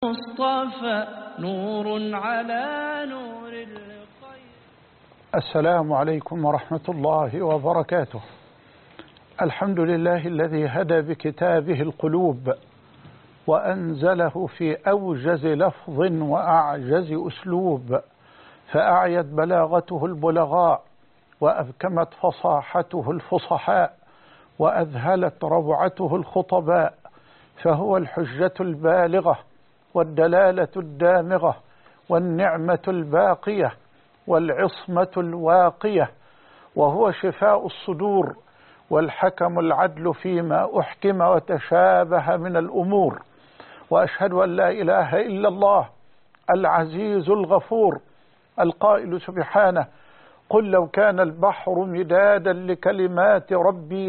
مصطفى نور على نور الخير. السلام عليكم ورحمة الله وبركاته. الحمد لله الذي هدى بكتابه القلوب وأنزله في أوجز لفظ وأعجز أسلوب، فأعيت بلاغته البلغاء وأبكمت فصاحته الفصحاء وأذهلت روعته الخطباء، فهو الحجة البالغة والدلالة الدامغة والنعمة الباقية والعصمة الواقية، وهو شفاء الصدور والحكم العدل فيما أحكم وتشابه من الأمور. وأشهد أن لا إله إلا الله العزيز الغفور القائل سبحانه: قل لو كان البحر مدادا لكلمات ربي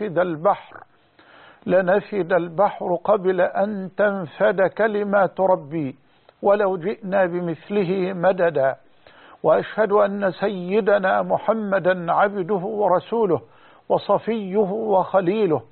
لنفد البحر قبل أن تنفد كلمات ربي ولو جئنا بمثله مددا. وأشهد أن سيدنا محمدا عبده ورسوله وصفيه وخليله،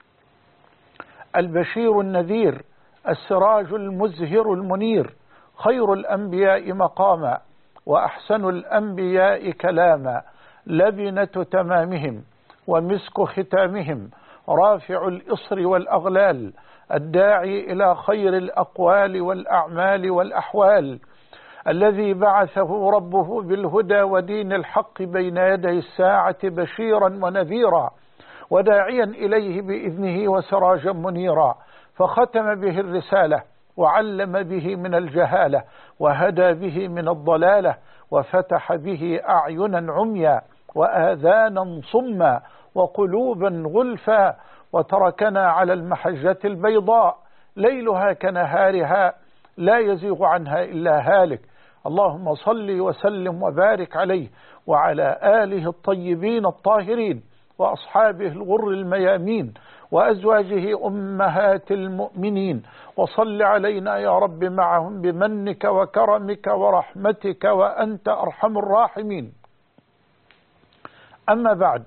البشير النذير السراج المزهر المنير، خير الأنبياء مقاما وأحسن الأنبياء كلاما، لبنة تمامهم ومسك ختامهم، رافع الإصر والأغلال، الداعي إلى خير الأقوال والأعمال والأحوال، الذي بعثه ربه بالهدى ودين الحق بين يدي الساعة بشيرا ونذيرا وداعيا إليه بإذنه وسراجا منيرا، فختم به الرسالة وعلم به من الجهالة وهدى به من الضلالة وفتح به أعينا عميا وآذانا صما وقلوبا غلفا، وتركنا على المحجة البيضاء ليلها كنهارها لا يزيغ عنها إلا هالك. اللهم صل وسلم وبارك عليه وعلى آله الطيبين الطاهرين وأصحابه الغر الميامين وأزواجه أمهات المؤمنين، وصل علينا يا رب معهم بمنك وكرمك ورحمتك وأنت أرحم الراحمين. أما بعد،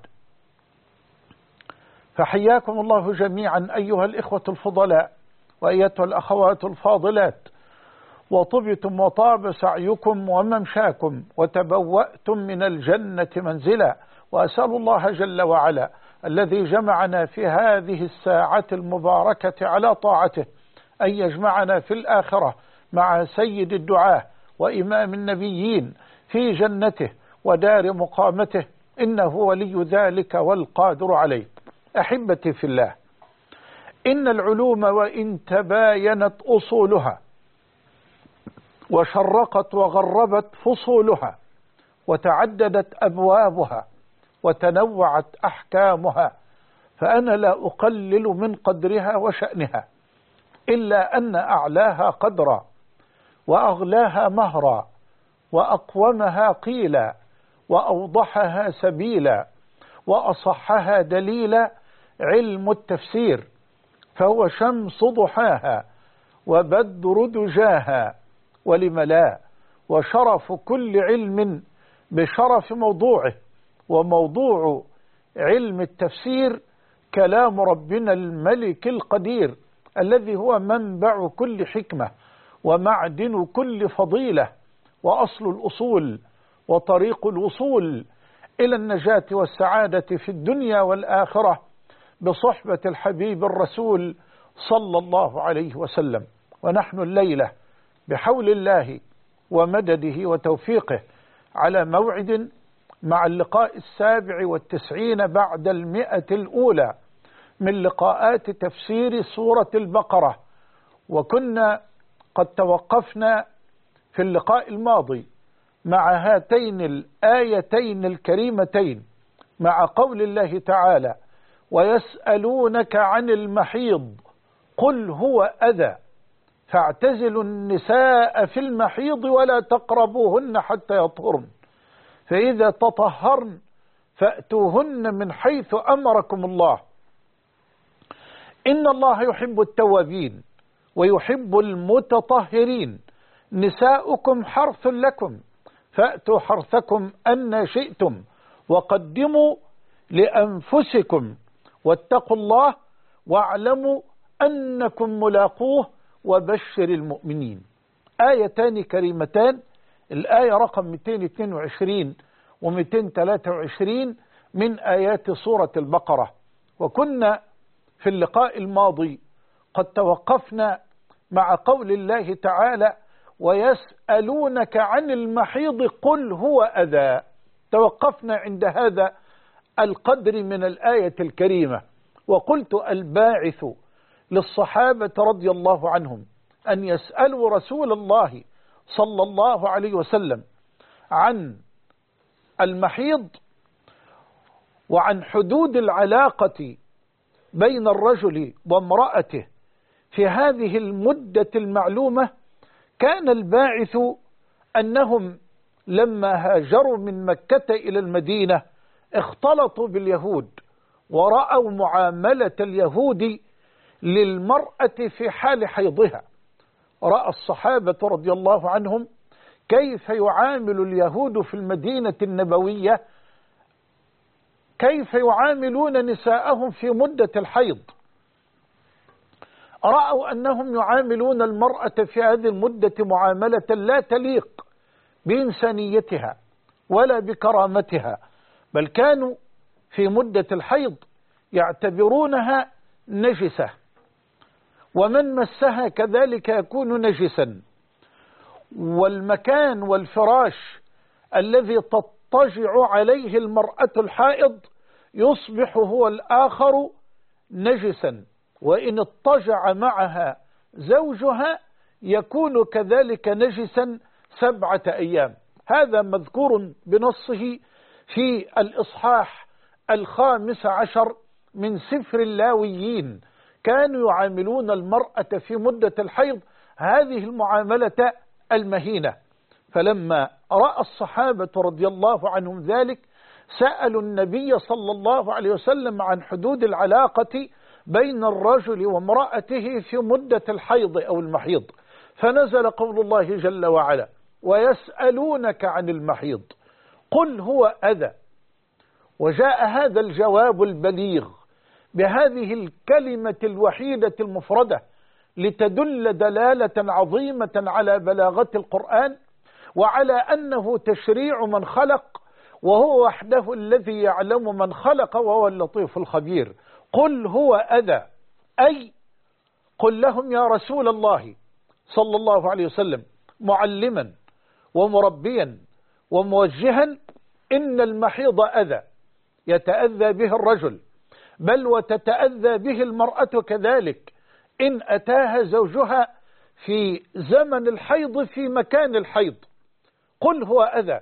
فحياكم الله جميعا أيها الإخوة الفضلاء وأيتها الأخوات الفاضلات، وطبتم وطاب سعيكم وممشاكم وتبوأتم من الجنة منزلا. وأسأل الله جل وعلا الذي جمعنا في هذه الساعة المباركة على طاعته أن يجمعنا في الآخرة مع سيد الدعاة وإمام النبيين في جنته ودار مقامته، إنه ولي ذلك والقادر عليه. أحبتي في الله، إن العلوم وإن تباينت أصولها وشرقت وغربت فصولها وتعددت أبوابها وتنوعت أحكامها، فأنا لا أقلل من قدرها وشأنها، إلا أن أعلاها قدرا وأغلاها مهرا وأقومها قيلا وأوضحها سبيلا وأصحها دليلا علم التفسير، فهو شمس ضحاها وبدر دجاها، ولم لا، وشرف كل علم بشرف موضوعه، وموضوع علم التفسير كلام ربنا الملك القدير الذي هو منبع كل حكمة ومعدن كل فضيلة وأصل الأصول وطريق الوصول إلى النجاة والسعادة في الدنيا والآخرة بصحبة الحبيب الرسول صلى الله عليه وسلم. ونحن الليلة بحول الله ومدده وتوفيقه على موعد مع اللقاء 97 بعد 100 الأولى من لقاءات تفسير سورة البقرة، وكنا قد توقفنا في اللقاء الماضي مع هاتين الآيتين الكريمتين مع قول الله تعالى: ويسألونك عن المحيض قل هو أذى فاعتزلوا النساء في المحيض ولا تقربوهن حتى يطهرن فإذا تطهرن فأتوهن من حيث أمركم الله إن الله يحب التوابين ويحب المتطهرين، نساؤكم حرث لكم فأتوا حرثكم أن شئتم وقدموا لأنفسكم واتقوا الله واعلموا أنكم ملاقوه وبشر المؤمنين. آيتان كريمتان، الآية رقم 222 و223 من آيات سورة البقرة. وكنا في اللقاء الماضي قد توقفنا مع قول الله تعالى: ويسألونك عن المحيض قل هو أذى. توقفنا عند هذا القدر من الآية الكريمة، وقلت الباعث للصحابة رضي الله عنهم أن يسألوا رسول الله صلى الله عليه وسلم عن المحيض وعن حدود العلاقة بين الرجل وامرأته في هذه المدة المعلومة. كان الباعث أنهم لما هاجروا من مكة إلى المدينة اختلطوا باليهود ورأوا معاملة اليهود للمرأة في حال حيضها. رأى الصحابة رضي الله عنهم كيف يعامل اليهود في المدينة النبوية، كيف يعاملون نساءهم في مدة الحيض. رأوا أنهم يعاملون المرأة في هذه المدة معاملة لا تليق بإنسانيتها ولا بكرامتها، بل كانوا في مدة الحيض يعتبرونها نجسة، ومن مسها كذلك يكون نجسا، والمكان والفراش الذي تضطجع عليه المرأة الحائض يصبح هو الآخر نجسا، وإن اضطجع معها زوجها يكون كذلك نجسا 7 أيام. هذا مذكور بنصه في الإصحاح 15 من سفر اللاويين. كانوا يعاملون المرأة في مدة الحيض هذه المعاملة المهينة. فلما رأى الصحابة رضي الله عنهم ذلك سألوا النبي صلى الله عليه وسلم عن حدود العلاقة بين الرجل وامرأته في مدة الحيض أو المحيض، فنزل قول الله جل وعلا: ويسألونك عن المحيض قل هو أذى. وجاء هذا الجواب البليغ بهذه الكلمة الوحيدة المفردة لتدل دلالة عظيمة على بلاغة القرآن وعلى أنه تشريع من خلق، وهو وحده الذي يعلم من خلق وهو اللطيف الخبير. قل هو أذى، أي قل لهم يا رسول الله صلى الله عليه وسلم معلما ومربيا وموجها إن المحيض أذى يتأذى به الرجل، بل وتتأذى به المرأة كذلك إن أتاها زوجها في زمن الحيض في مكان الحيض. قل هو أذى.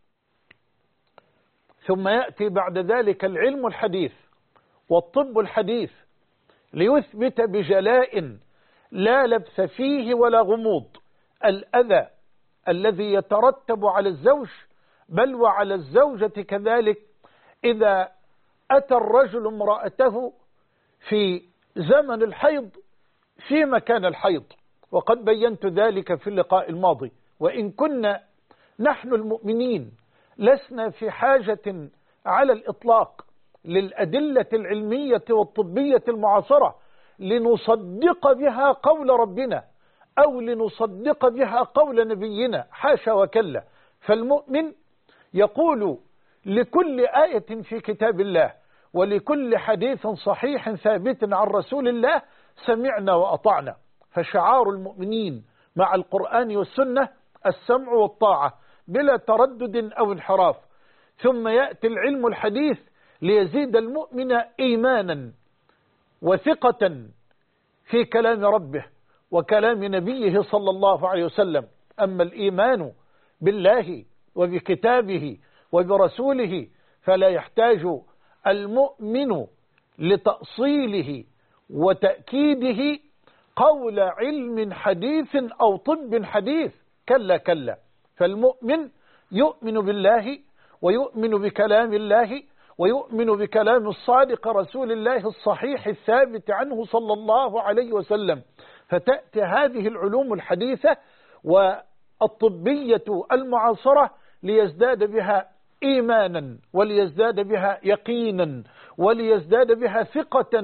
ثم يأتي بعد ذلك العلم الحديث والطب الحديث ليثبت بجلاء لا لبث فيه ولا غموض الأذى الذي يترتب على الزوج بل وعلى الزوجة كذلك إذا أتى الرجل امرأته في زمن الحيض في مكان الحيض. وقد بينت ذلك في اللقاء الماضي. وإن كنا نحن المؤمنين لسنا في حاجة على الإطلاق للأدلة العلمية والطبية المعاصرة لنصدق بها قول ربنا أو لنصدق بها قول نبينا، حاشا وكلا. فالمؤمن يقول لكل آية في كتاب الله ولكل حديث صحيح ثابت عن رسول الله سمعنا وأطعنا. فشعار المؤمنين مع القرآن والسنة السمع والطاعة بلا تردد أو انحراف. ثم يأتي العلم الحديث ليزيد المؤمن إيمانا وثقة في كلام ربه وكلام نبيه صلى الله عليه وسلم. أما الإيمان بالله وبكتابه وبرسوله فلا يحتاج المؤمن لتأصيله وتأكيده قول علم حديث أو طب حديث، كلا كلا. فالمؤمن يؤمن بالله ويؤمن بكلام الله ويؤمن بكلام الصادق رسول الله الصحيح الثابت عنه صلى الله عليه وسلم. فتأتي هذه العلوم الحديثة والطبية المعاصرة ليزداد بها إيمانا وليزداد بها يقينا وليزداد بها ثقة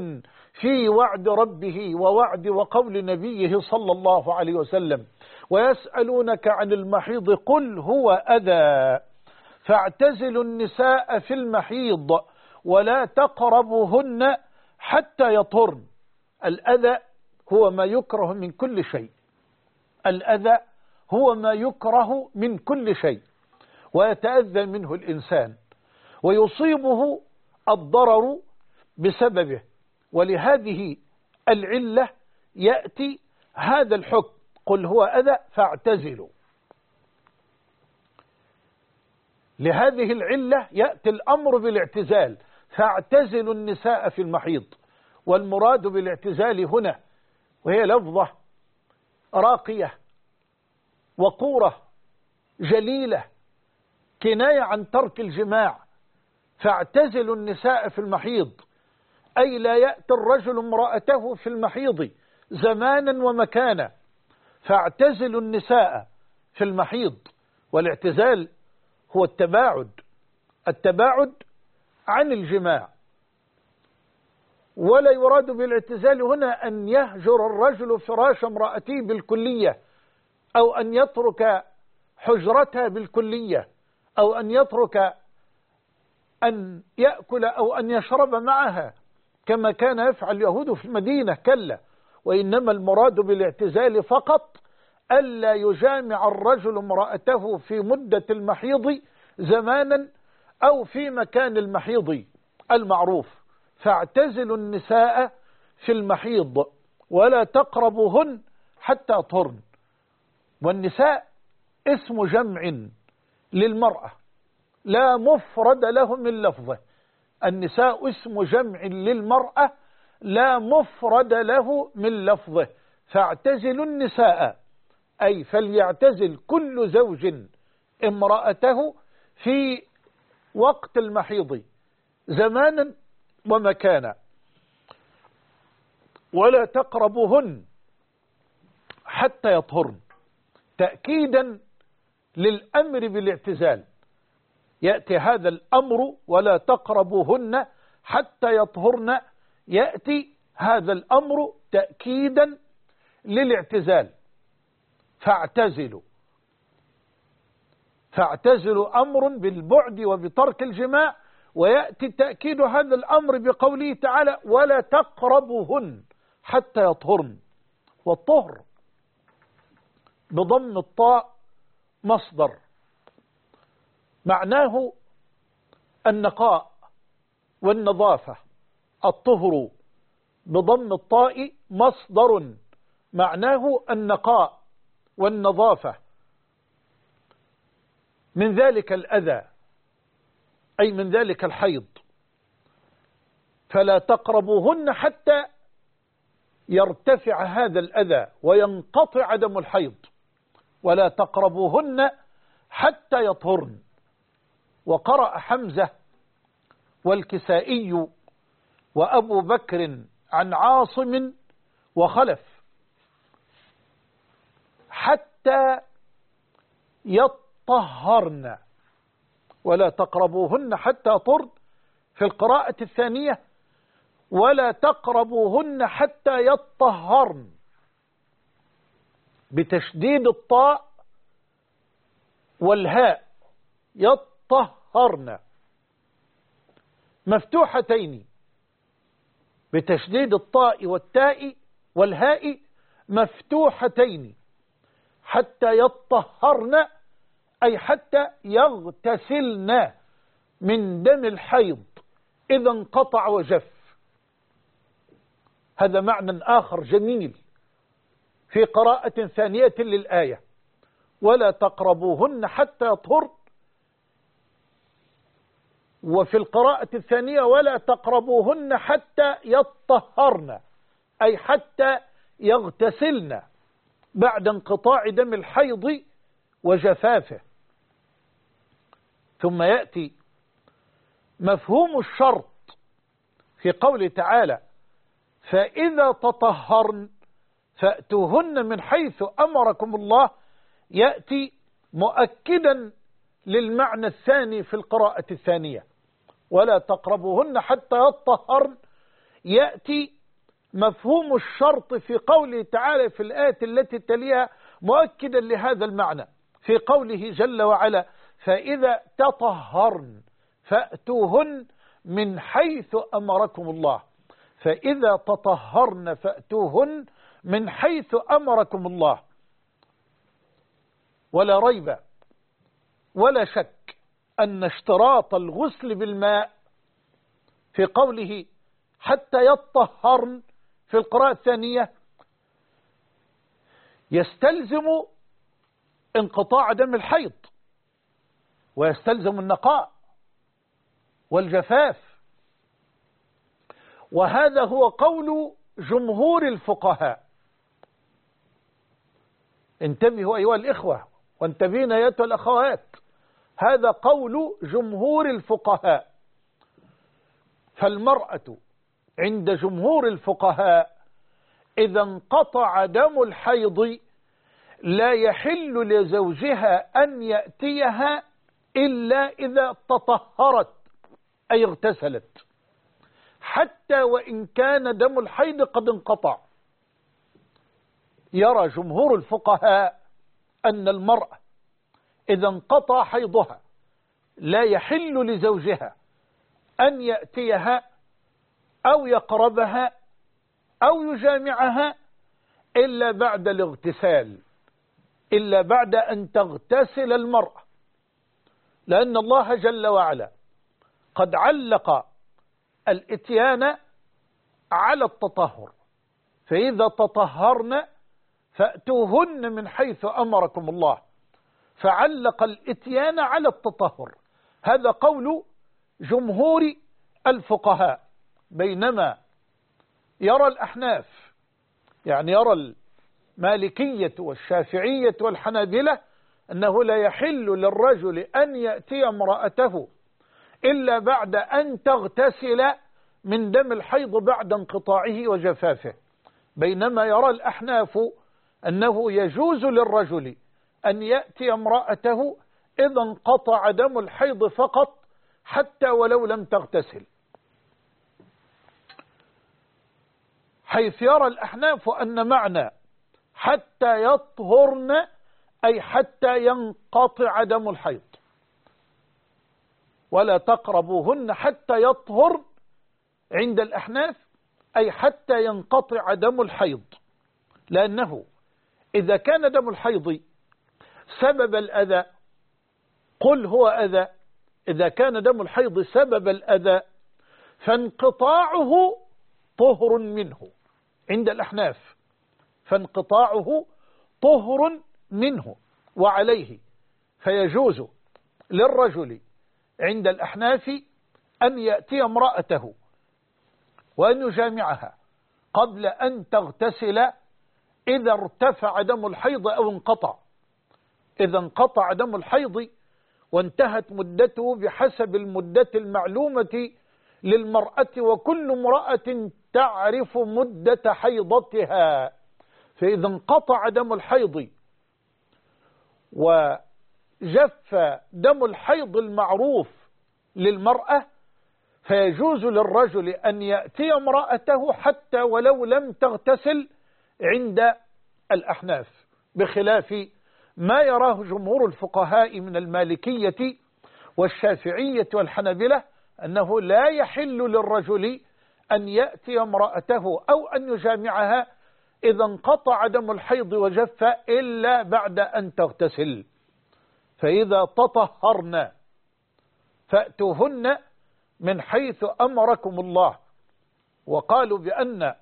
في وعد ربه ووعد وقول نبيه صلى الله عليه وسلم: ويسألونك عن المحيض قل هو أذى فاعتزلوا النساء في المحيض ولا تقربوهن حتى يطهرن. الأذى هو ما يكره من كل شيء، الأذى هو ما يكره من كل شيء ويتأذى منه الإنسان ويصيبه الضرر بسببه، ولهذه العلة يأتي هذا الحكم: قل هو أذى فاعتزلوا. لهذه العلة يأتي الأمر بالاعتزال: فاعتزلوا النساء في المحيض. والمراد بالاعتزال هنا وهي لفظة راقية وقورة جليلة، كناية عن ترك الجماع. فاعتزلوا النساء في المحيض أي لا يأتي الرجل امرأته في المحيض زمانا ومكانا. فاعتزلوا النساء في المحيض، والاعتزال هو التباعد عن الجماع. ولا يراد بالاعتزال هنا أن يهجر الرجل فراش امرأته بالكلية، أو أن يترك حجرتها بالكلية، أو أن يترك أن يأكل أو أن يشرب معها كما كان يفعل اليهود في المدينة، كلا. وإنما المراد بالاعتزال فقط ألا يجامع الرجل امرأته في مدة المحيض زمانا أو في مكان المحيض المعروف. فاعتزلوا النساء في المحيض ولا تقربوهن حتى يطهرن. والنساء اسم جمع للمرأة لا مفرد له من لفظه. النساء اسم جمع للمرأة لا مفرد له من لفظه. فاعتزلوا النساء أي فليعتزل كل زوج امرأته في وقت المحيض زمانا ومكانا. ولا تقربوهن حتى يطهرن، تأكيدا للأمر بالاعتزال. يأتي هذا الأمر ولا تقربوهن حتى يطهرن، يأتي هذا الأمر تأكيدا للاعتزال. فاعتزلوا أمر بالبعد وبترك الجماع، ويأتي تأكيد هذا الأمر بقوله تعالى: ولا تقربوهن حتى يطهرن. والطهر بضم الطاء مصدر معناه النقاء والنظافة. الطهر بضم الطاء مصدر معناه النقاء والنظافة. من ذلك الأذى أي من ذلك الحيض. فلا تقربوهن حتى يرتفع هذا الأذى وينقطع دم الحيض. ولا تقربوهن حتى يطهرن. وقرأ حمزة والكسائي وأبو بكر عن عاصم وخلف: حتى يطهرن. ولا تقربوهن حتى يطهرن. في القراءة الثانية: ولا تقربوهن حتى يطهرن، بتشديد الطاء والهاء، يطهرن مفتوحتين، بتشديد الطاء والتاء والهاء مفتوحتين. حتى يطهرن أي حتى يغتسلن من دم الحيض إذا انقطع وجف. هذا معنى آخر جميل في قراءة ثانية للآية: ولا تقربوهن حتى يطهرن. وفي القراءة الثانية: ولا تقربوهن حتى يطهرن، أي حتى يغتسلن بعد انقطاع دم الحيض وجفافه. ثم يأتي مفهوم الشرط في قوله تعالى: فإذا تطهرن فأتوهن من حيث أمركم الله، يأتي مؤكدا للمعنى الثاني في القراءة الثانية: ولا تقربوهن حتى يطهرن، يأتي مفهوم الشرط في قوله تعالى في الآية التي تليها مؤكدا لهذا المعنى، في قوله جل وعلا: فإذا تطهرن فأتوهن من حيث أمركم الله. فإذا تطهرن فأتوهن من حيث أمركم الله. ولا ريب ولا شك أن اشتراط الغسل بالماء في قوله حتى يطهرن في القراءة الثانية يستلزم انقطاع دم الحيض، ويستلزم النقاء والجفاف، وهذا هو قول جمهور الفقهاء. انتبهوا أيها الإخوة وانتبهين أيها الأخوات، هذا قول جمهور الفقهاء. فالمرأة عند جمهور الفقهاء إذا انقطع دم الحيض لا يحل لزوجها أن يأتيها إلا إذا تطهرت أي اغتسلت، حتى وإن كان دم الحيض قد انقطع. يرى جمهور الفقهاء أن المرأة إذا انقطع حيضها لا يحل لزوجها أن يأتيها أو يقربها أو يجامعها إلا بعد الاغتسال، إلا بعد أن تغتسل المرأة، لأن الله جل وعلا قد علق الإتيان على التطهر. فإذا تطهرن فأتوهن من حيث أمركم الله، فعلق الإتيان على التطهر. هذا قول جمهور الفقهاء. بينما يرى الأحناف، يعني يرى المالكية والشافعية والحنابلة، أنه لا يحل للرجل أن يأتي امرأته إلا بعد أن تغتسل من دم الحيض بعد انقطاعه وجفافه. بينما يرى الأحناف أنه يجوز للرجل أن يأتي امرأته إذا انقطع دم الحيض فقط حتى ولو لم تغتسل، حيث يرى الأحناف أن معنى حتى يطهرن أي حتى ينقطع دم الحيض، ولا تقربوهن حتى يطهر عند الأحناف أي حتى ينقطع دم الحيض. لأنه إذا كان دم الحيض سبب الأذى، قل هو أذى، إذا كان دم الحيض سبب الأذى فانقطاعه طهر منه عند الأحناف، فانقطاعه طهر منه وعليه. فيجوز للرجل عند الأحناف أن يأتي امرأته وأن يجامعها قبل أن تغتسل إذا ارتفع دم الحيض أو انقطع. إذا انقطع دم الحيض وانتهت مدته بحسب المدة المعلومة للمرأة، وكل امرأة تعرف مدة حيضتها. فإذا انقطع دم الحيض وجف دم الحيض المعروف للمرأة فيجوز للرجل أن يأتي امرأته حتى ولو لم تغتسل عند الأحناف، بخلاف ما يراه جمهور الفقهاء من المالكية والشافعية والحنابلة، أنه لا يحل للرجل أن يأتي امرأته أو أن يجامعها إذا انقطع دم الحيض وجف إلا بعد أن تغتسل. فإذا تطهرن فأتوهن من حيث أمركم الله. وقالوا بأن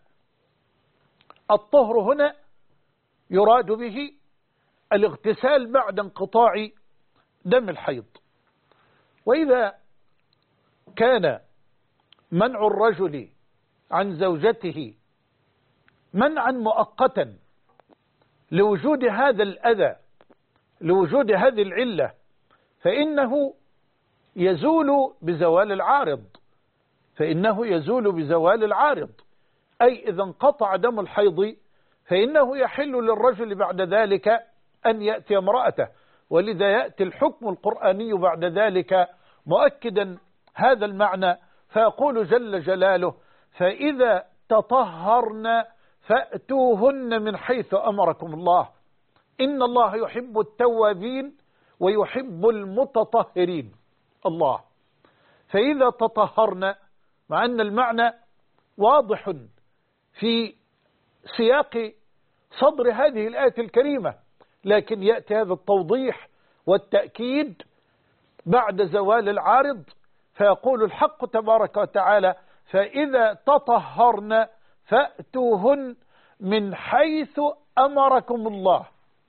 الطهر هنا يراد به الاغتسال بعد انقطاع دم الحيض. وإذا كان منع الرجل عن زوجته منعا مؤقتا لوجود هذا الأذى، لوجود هذه العلة، فإنه يزول بزوال العارض، فإنه يزول بزوال العارض. أي إذا انقطع دم الحيض فإنه يحل للرجل بعد ذلك أن يأتي امرأته، ولذا يأتي الحكم القرآني بعد ذلك مؤكدا هذا المعنى، فيقول جل جلاله: فإذا تطهرن فأتوهن من حيث أمركم الله إن الله يحب التوابين ويحب المتطهرين. الله. فإذا تطهرن، مع أن المعنى واضح في سياق صدر هذه الآية الكريمة، لكن يأتي هذا التوضيح والتأكيد بعد زوال العارض، فيقول الحق تبارك وتعالى: فإذا تطهرن فأتوهن من حيث أمركم الله.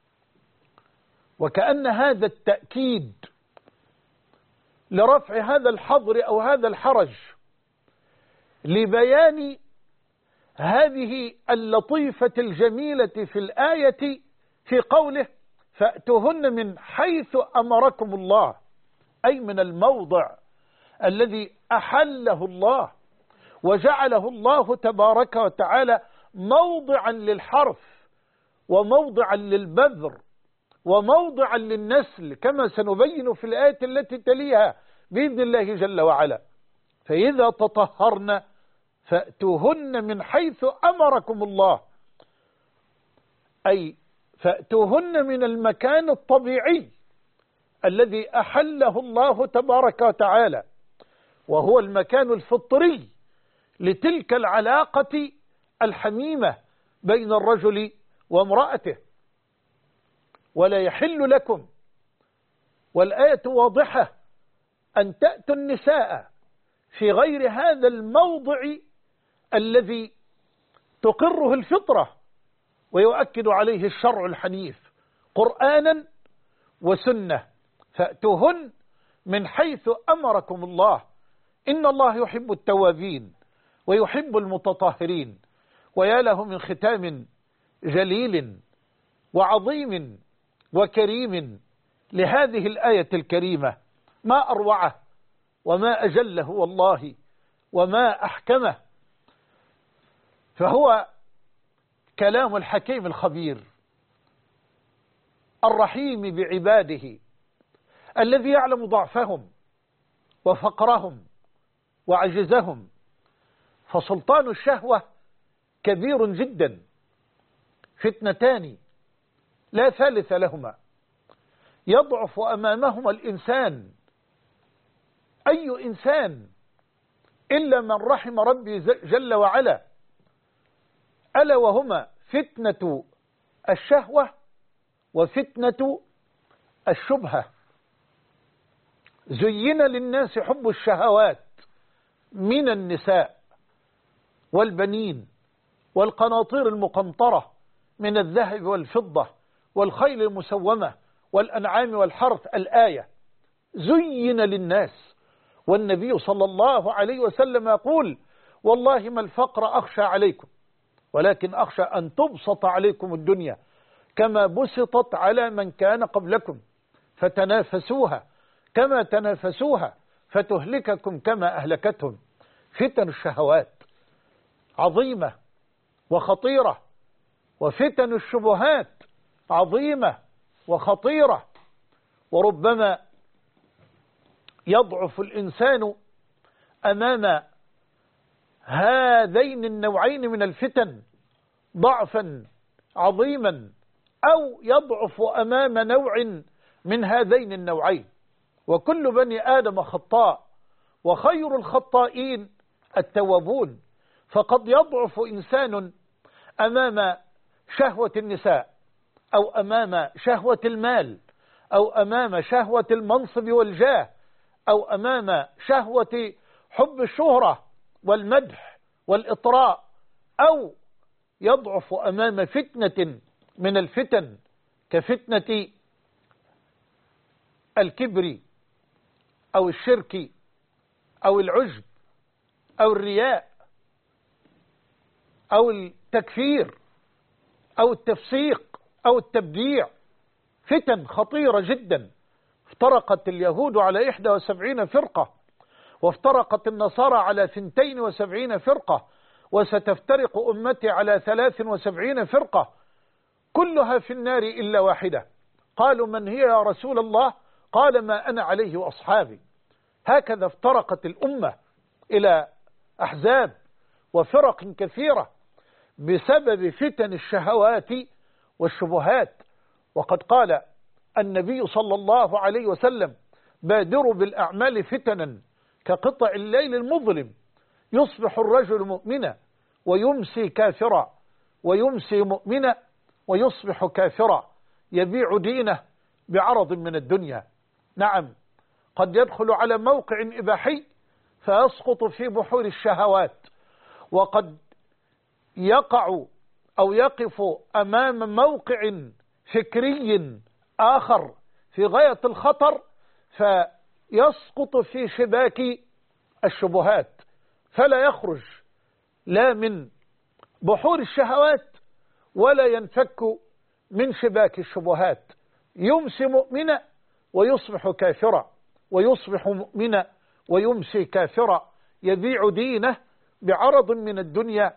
وكأن هذا التأكيد لرفع هذا الحظر أو هذا الحرج، لبيان هذه اللطيفة الجميلة في الآية في قوله: فأتوهن من حيث أمركم الله، أي من الموضع الذي أحله الله وجعله الله تبارك وتعالى موضعا للحرث وموضعا للبذر وموضعا للنسل، كما سنبين في الآية التي تليها بإذن الله جل وعلا. فإذا تطهرن فأتوهن من حيث أمركم الله، أي فأتوهن من المكان الطبيعي الذي أحله الله تبارك وتعالى، وهو المكان الفطري لتلك العلاقة الحميمة بين الرجل وامرأته. ولا يحل لكم، والآية واضحة، أن تأتوا النساء في غير هذا الموضع الذي تقره الفطرة ويؤكد عليه الشرع الحنيف قرآنا وسنة. فأتوهن من حيث أمركم الله إن الله يحب التوابين ويحب المتطهرين. ويا له من ختام جليل وعظيم وكريم لهذه الآية الكريمة، ما أروعه وما أجله والله وما أحكمه. فهو كلام الحكيم الخبير الرحيم بعباده، الذي يعلم ضعفهم وفقرهم وعجزهم. فسلطان الشهوة كبير جدا، فتنتان لا ثالث لهما، يضعف أمامهما الإنسان، أي إنسان إلا من رحم ربي جل وعلا، ألا وهما فتنة الشهوة وفتنة الشبهة. زين للناس حب الشهوات من النساء والبنين والقناطير المقنطرة من الذهب والفضة والخيل المسومة والأنعام والحرث. الآية زين للناس، والنبي صلى الله عليه وسلم يقول: والله ما الفقر أخشى عليكم، ولكن أخشى أن تبسط عليكم الدنيا كما بسطت على من كان قبلكم، فتنافسوها كما تنافسوها فتهلككم كما أهلكتهم. فتن الشهوات عظيمة وخطيرة، وفتن الشبهات عظيمة وخطيرة. وربما يضعف الإنسان أمام هذين النوعين من الفتن ضعفا عظيما، أو يضعف أمام نوع من هذين النوعين. وكل بني آدم خطاء، وخير الخطائين التوابون. فقد يضعف إنسان أمام شهوة النساء، أو أمام شهوة المال، أو أمام شهوة المنصب والجاه، أو أمام شهوة حب الشهرة والمدح والإطراء، أو يضعف أمام فتنة من الفتن كفتنة الكبر أو الشرك أو العجب أو الرياء أو التكفير أو التفسيق أو التبديع. فتن خطيرة جدا. افترقت اليهود على 71 فرقة، وافترقت النصارى على 72 فرقة، وستفترق أمتي على 73 فرقة، كلها في النار إلا واحدة. قالوا: من هي يا رسول الله؟ قال: ما أنا عليه وأصحابي. هكذا افترقت الأمة إلى أحزاب، وفرق كثيرة بسبب فتن الشهوات والشبهات. وقد قال النبي صلى الله عليه وسلم: بادروا بالأعمال فتنا كقطع الليل المظلم، يصبح الرجل مؤمنا ويمسي كافرا، ويمسي مؤمنا ويصبح كافرا، يبيع دينه بعرض من الدنيا. نعم، قد يدخل على موقع إباحي فيسقط في بحور الشهوات، وقد يقع أو يقف أمام موقع فكري آخر في غاية الخطر فيسقط في شباك الشبهات، فلا يخرج لا من بحور الشهوات ولا ينفك من شباك الشبهات. يمسي مؤمنا ويصبح كافرا، ويصبح مؤمنا ويمسي كافرا، يبيع دينه بعرض من الدنيا،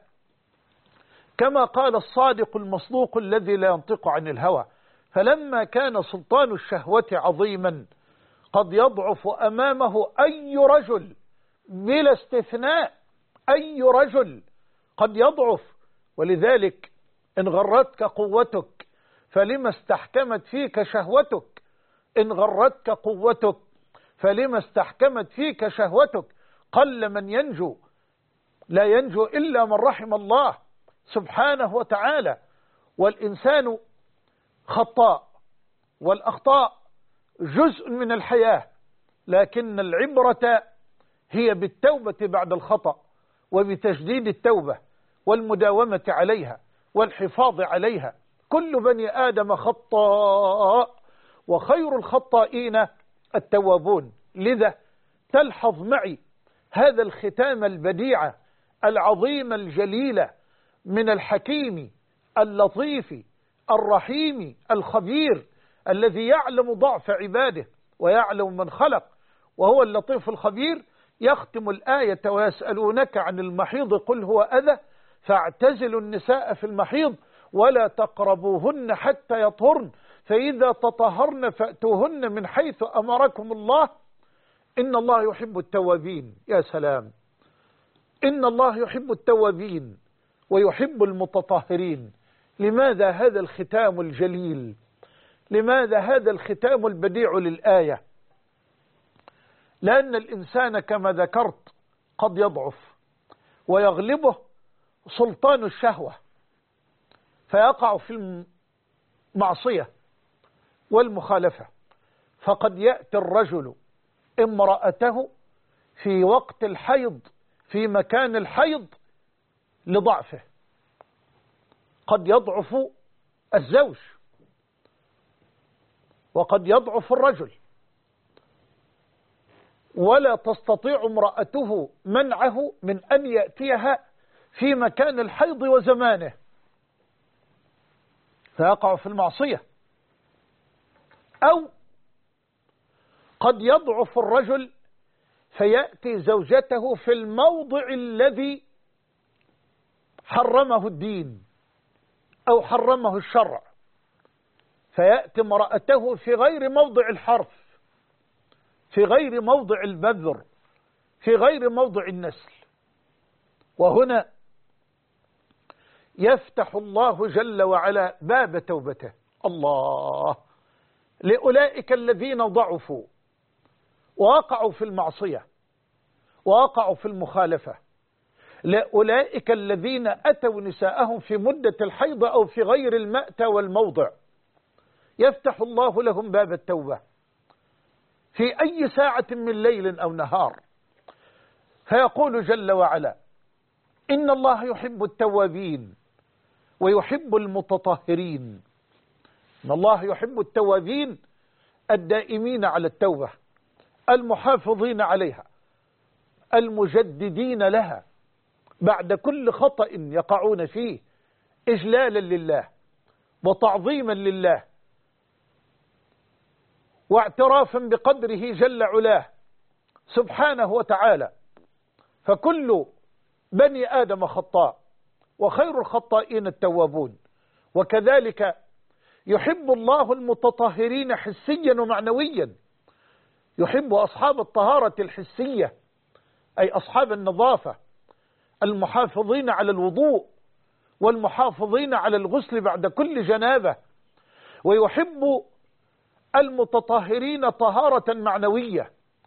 كما قال الصادق المصدوق الذي لا ينطق عن الهوى: فلما كان سلطان الشهوة عظيما قد يضعف أمامه أي رجل بلا استثناء، أي رجل قد يضعف. ولذلك إن غرتك قوتك فلما استحكمت فيك شهوتك، إن غرتك قوتك فلما استحكمت فيك شهوتك. قل من ينجو، لا ينجو إلا من رحم الله سبحانه وتعالى. والإنسان خطاء، والأخطاء جزء من الحياة، لكن العبرة هي بالتوبة بعد الخطأ، وبتجديد التوبة والمداومة عليها والحفاظ عليها. كل بني آدم خطاء، وخير الخطائين التوابون. لذا تلحظ معي هذا الختام البديع العظيم الجليل من الحكيم اللطيف الرحيم الخبير، الذي يعلم ضعف عباده ويعلم من خلق، وهو اللطيف الخبير. يختم الآية: ويسألونك عن المحيض قل هو أذى فاعتزلوا النساء في المحيض ولا تقربوهن حتى يطهرن فإذا تطهرن فأتوهن من حيث أمركم الله إن الله يحب التوابين. يا سلام، إن الله يحب التوابين ويحب المتطهرين. لماذا هذا الختام الجليل؟ لماذا هذا الختام البديع للآية؟ لأن الإنسان كما ذكرت قد يضعف ويغلبه سلطان الشهوة فيقع في المعصية والمخالفة. فقد يأتي الرجل امرأته في وقت الحيض في مكان الحيض لضعفه. قد يضعف الزوج وقد يضعف الرجل، ولا تستطيع امرأته منعه من أن يأتيها في مكان الحيض وزمانه فيقع في المعصية. أو قد يضعف الرجل فيأتي زوجته في الموضع الذي حرمه الدين أو حرمه الشرع، فيأتي امرأته في غير موضع الحرث، في غير موضع البذر، في غير موضع النسل. وهنا يفتح الله جل وعلا باب توبته. الله لأولئك الذين ضعفوا ووقعوا في المعصية ووقعوا في المخالفة، لأولئك الذين أتوا نساءهم في مدة الحيض أو في غير المأتى والموضع، يفتح الله لهم باب التوبة في أي ساعة من ليل أو نهار، فيقول جل وعلا: إن الله يحب التوابين ويحب المتطهرين. إن الله يحب التوابين الدائمين على التوبة، المحافظين عليها، المجددين لها بعد كل خطأ يقعون فيه، إجلالا لله وتعظيما لله واعترافا بقدره جل علاه سبحانه وتعالى. فكل بني آدم خطاء، وخير الخطائين التوابون. وكذلك يحب الله المتطهرين حسيا ومعنويا، يحب أصحاب الطهارة الحسية أي أصحاب النظافة المحافظين على الوضوء والمحافظين على الغسل بعد كل جنابة، ويحب المتطهرين طهارة معنوية،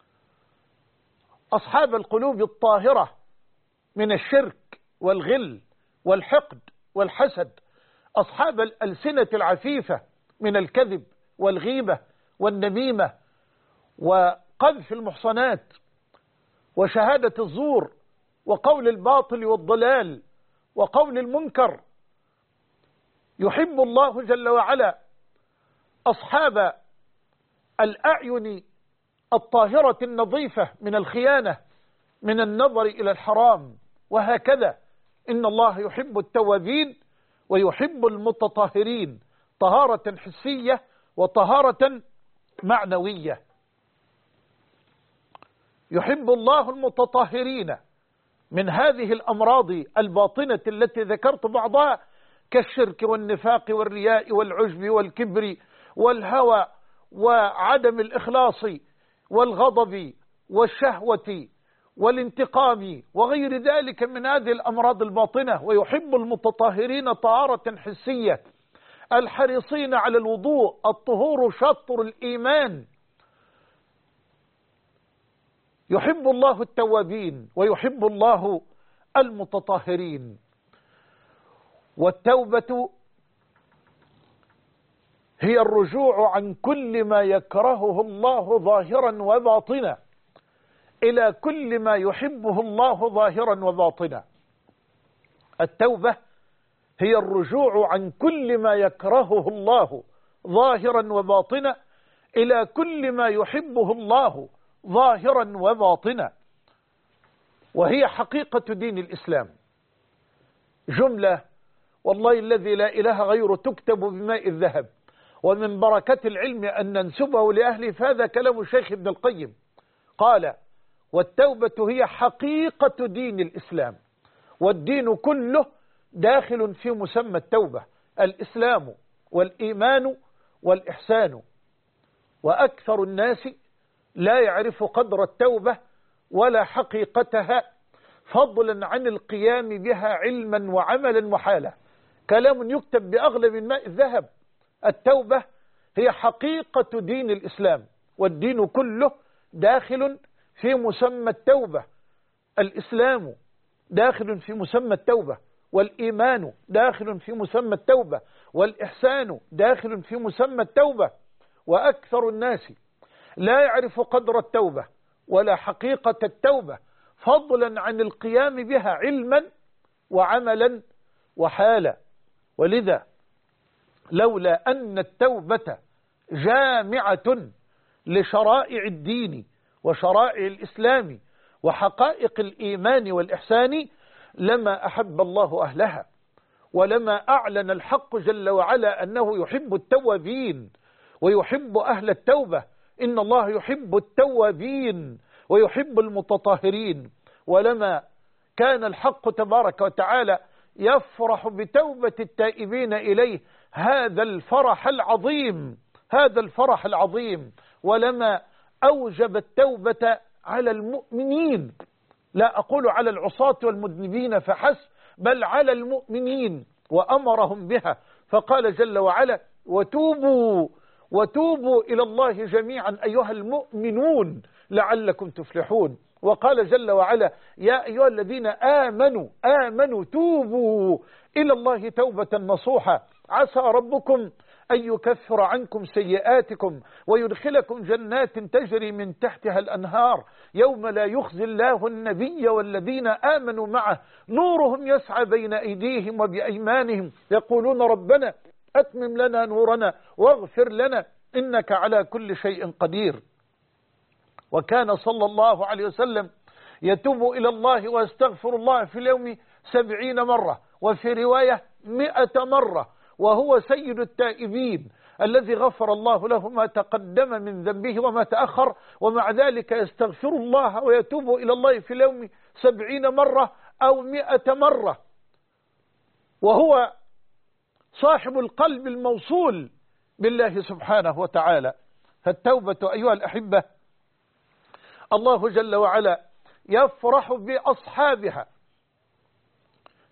أصحاب القلوب الطاهرة من الشرك والغل والحقد والحسد، أصحاب الألسنة العفيفة من الكذب والغيبة والنميمة وقذف المحصنات وشهادة الزور وقول الباطل والضلال وقول المنكر. يحب الله جل وعلا أصحاب الأعين الطاهرة النظيفة من الخيانة، من النظر إلى الحرام، وهكذا إن الله يحب التوابين ويحب المتطهرين طهارة حسية وطهارة معنوية. يحب الله المتطهرين من هذه الأمراض الباطنة التي ذكرت بعضها كالشرك والنفاق والرياء والعجب والكبر والهوى وعدم الإخلاص والغضب والشهوة والانتقام وغير ذلك من هذه الأمراض الباطنة. ويحب المتطهرين طهارة حسية الحريصين على الوضوء، الطهور شطر الإيمان. يحب الله التوابين ويحب الله المتطهرين. والتوبة هي الرجوع عن كل ما يكرهه الله ظاهرا وباطنا إلى كل ما يحبه الله ظاهرا وباطنا. التوبة هي الرجوع عن كل ما يكرهه الله ظاهرا وباطنا إلى كل ما يحبه الله ظاهرا وباطنا، وهي حقيقة دين الإسلام. جملة والله الذي لا إله غيره تكتب بماء الذهب، ومن بركة العلم أن ننسبه لأهله، فهذا كلام الشيخ ابن القيم قال: والتوبة هي حقيقة دين الإسلام، والدين كله داخل في مسمى التوبة: الإسلام والإيمان والإحسان. وأكثر الناس لا يعرف قدر التوبة ولا حقيقتها، فضلا عن القيام بها علما وعملا وحالا. كلام يكتب بأغلى من ماء الذهب. التوبة هي حقيقة دين الإسلام، والدين كله داخل في مسمى التوبة. الإسلام داخل في مسمى التوبة، والإيمان داخل في مسمى التوبة، والإحسان داخل في مسمى التوبة. وأكثر الناس لا يعرف قدر التوبة ولا حقيقة التوبة، فضلا عن القيام بها علما وعملا وحالا. ولذا لولا أن التوبة جامعة لشرائع الدين وشرائع الإسلام وحقائق الإيمان والإحسان لما أحب الله أهلها، ولما أعلن الحق جل وعلا أنه يحب التوابين ويحب أهل التوبة. إن الله يحب التوابين ويحب المتطهرين. ولما كان الحق تبارك وتعالى يفرح بتوبة التائبين إليه هذا الفرح العظيم، هذا الفرح العظيم، ولما أوجب التوبة على المؤمنين، لا أقول على العصاة والمذنبين فحسب، بل على المؤمنين، وأمرهم بها، فقال جل وعلا: وتوبوا إلى الله جميعا أيها المؤمنون لعلكم تفلحون. وقال جل وعلا: يا أيها الذين آمنوا توبوا إلى الله توبة نصوحا عسى ربكم أن يكفر عنكم سيئاتكم ويدخلكم جنات تجري من تحتها الأنهار يوم لا يخزي الله النبي والذين آمنوا معه نورهم يسعى بين أيديهم وبأيمانهم يقولون ربنا أتمم لنا نورنا واغفر لنا إنك على كل شيء قدير. وكان صلى الله عليه وسلم يتوب إلى الله ويستغفر الله في اليوم 70 مرة، وفي رواية 100 مرة، وهو سيد التائبين الذي غفر الله له ما تقدم من ذنبه وما تأخر، ومع ذلك يستغفر الله ويتوب إلى الله في اليوم 70 مرة أو 100 مرة، وهو صاحب القلب الموصول بالله سبحانه وتعالى. فالتوبة أيها الأحبة الله جل وعلا يفرح بأصحابها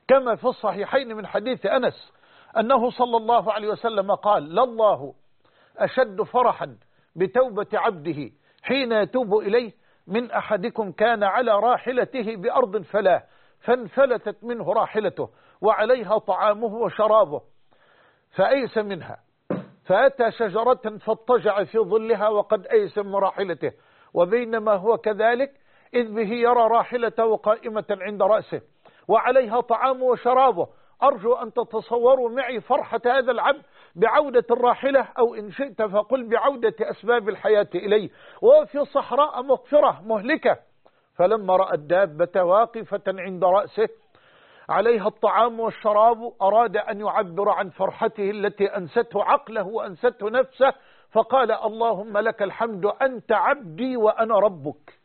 كما في الصحيحين من حديث أنس أنه صلى الله عليه وسلم قال: لله أشد فرحا بتوبة عبده حين يتوب إليه من أحدكم كان على راحلته بأرض فلاة فانفلتت منه راحلته وعليها طعامه وشرابه فأيس منها فأتى شجرة فاضطجع في ظلها وقد أيس من راحلته، وبينما هو كذلك إذ به يرى راحلته قائمة عند رأسه وعليها طعامه وشرابه. أرجو أن تتصوروا معي فرحة هذا العبد بعودة الراحلة، أو إن شئت فقل بعودة أسباب الحياة إليه، وفي صحراء مقفرة مهلكة. فلما رأى الدابة واقفة عند رأسه عليها الطعام والشراب أراد أن يعبر عن فرحته التي أنسته عقله وأنسته نفسه، فقال: اللهم لك الحمد أنت عبدي وأنا ربك.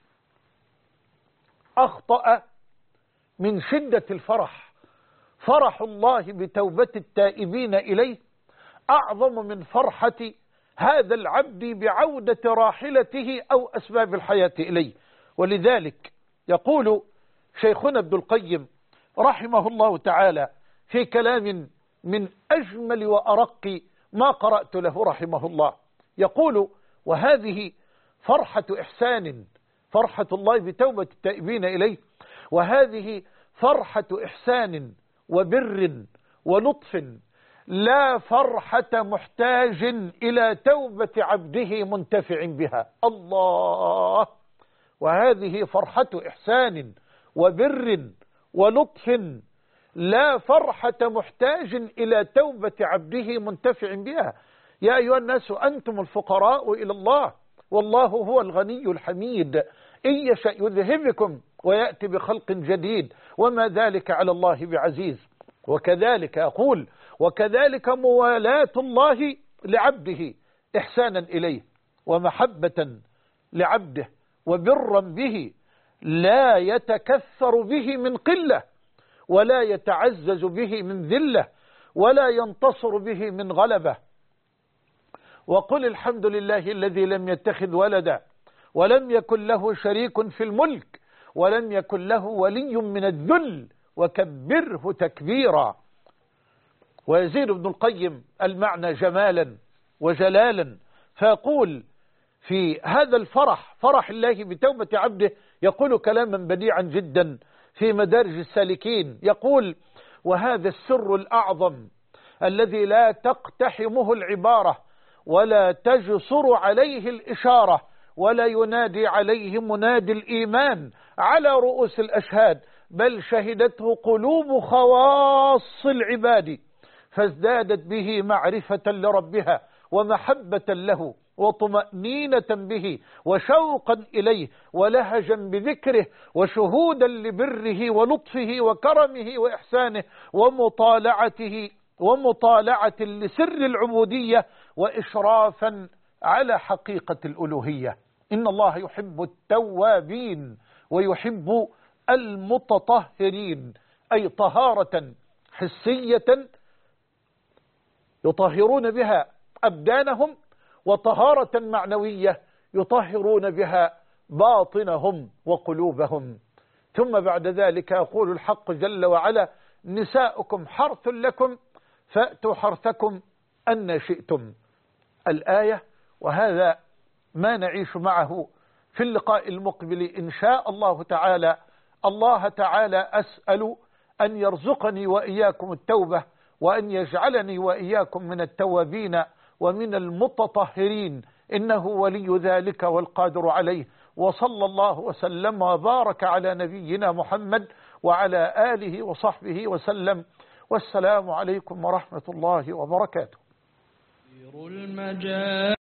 أخطأ من شدة الفرح. فرح الله بتوبة التائبين إليه أعظم من فرحة هذا العبد بعودة راحلته أو أسباب الحياة إليه. ولذلك يقول شيخنا ابن القيم رحمه الله تعالى في كلام من أجمل وأرق ما قرأت له رحمه الله، يقول: وهذه فرحة إحسان، فرحة الله بتوبة التائبين إليه، وهذه فرحة إحسان وبر ولطف لا فرحة محتاج إلى توبة عبده منتفع بها. الله! وهذه فرحة إحسان وبر ولطف لا فرحة محتاج إلى توبة عبده منتفع بها. يا أيها الناس أنتم الفقراء إلى الله والله هو الغني الحميد، إن يشأ يذهبكم ويأتي بخلق جديد وما ذلك على الله بعزيز. وكذلك أقول: وكذلك موالاة الله لعبده إحسانا إليه ومحبة لعبده وبرا به، لا يتكثر به من قلة ولا يتعزز به من ذلة ولا ينتصر به من غلبة. وقل الحمد لله الذي لم يتخذ ولدا ولم يكن له شريك في الملك ولم يكن له ولي من الذل وكبره تكبيرا. ويزيد ابن القيم المعنى جمالا وجلالا فيقول في هذا الفرح، فرح الله بتوبة عبده، يقول كلاما بديعا جدا في مدارج السالكين، يقول: وهذا السر الأعظم الذي لا تقتحمه العبارة ولا تجسر عليه الإشارة ولا ينادي عليه منادي الإيمان على رؤوس الأشهاد، بل شهدته قلوب خواص العباد فازدادت به معرفة لربها ومحبة له وطمأنينة به وشوقا إليه ولهجا بذكره وشهودا لبره ولطفه وكرمه وإحسانه ومطالعة لسر العبودية وإشرافا على حقيقة الألوهية. إن الله يحب التوابين ويحب المتطهرين، أي طهارة حسية يطهرون بها أبدانهم، وطهارة معنوية يطهرون بها باطنهم وقلوبهم. ثم بعد ذلك يقول الحق جل وعلا: نساؤكم حرث لكم فأتوا حرثكم أن شئتم. الآية. وهذا ما نعيش معه في اللقاء المقبل إن شاء الله تعالى. الله تعالى أسأل أن يرزقني وإياكم التوبة، وأن يجعلني وإياكم من التوابين ومن المتطهرين، إنه ولي ذلك والقادر عليه. وصلى الله وسلم وبارك على نبينا محمد وعلى آله وصحبه وسلم، والسلام عليكم ورحمة الله وبركاته.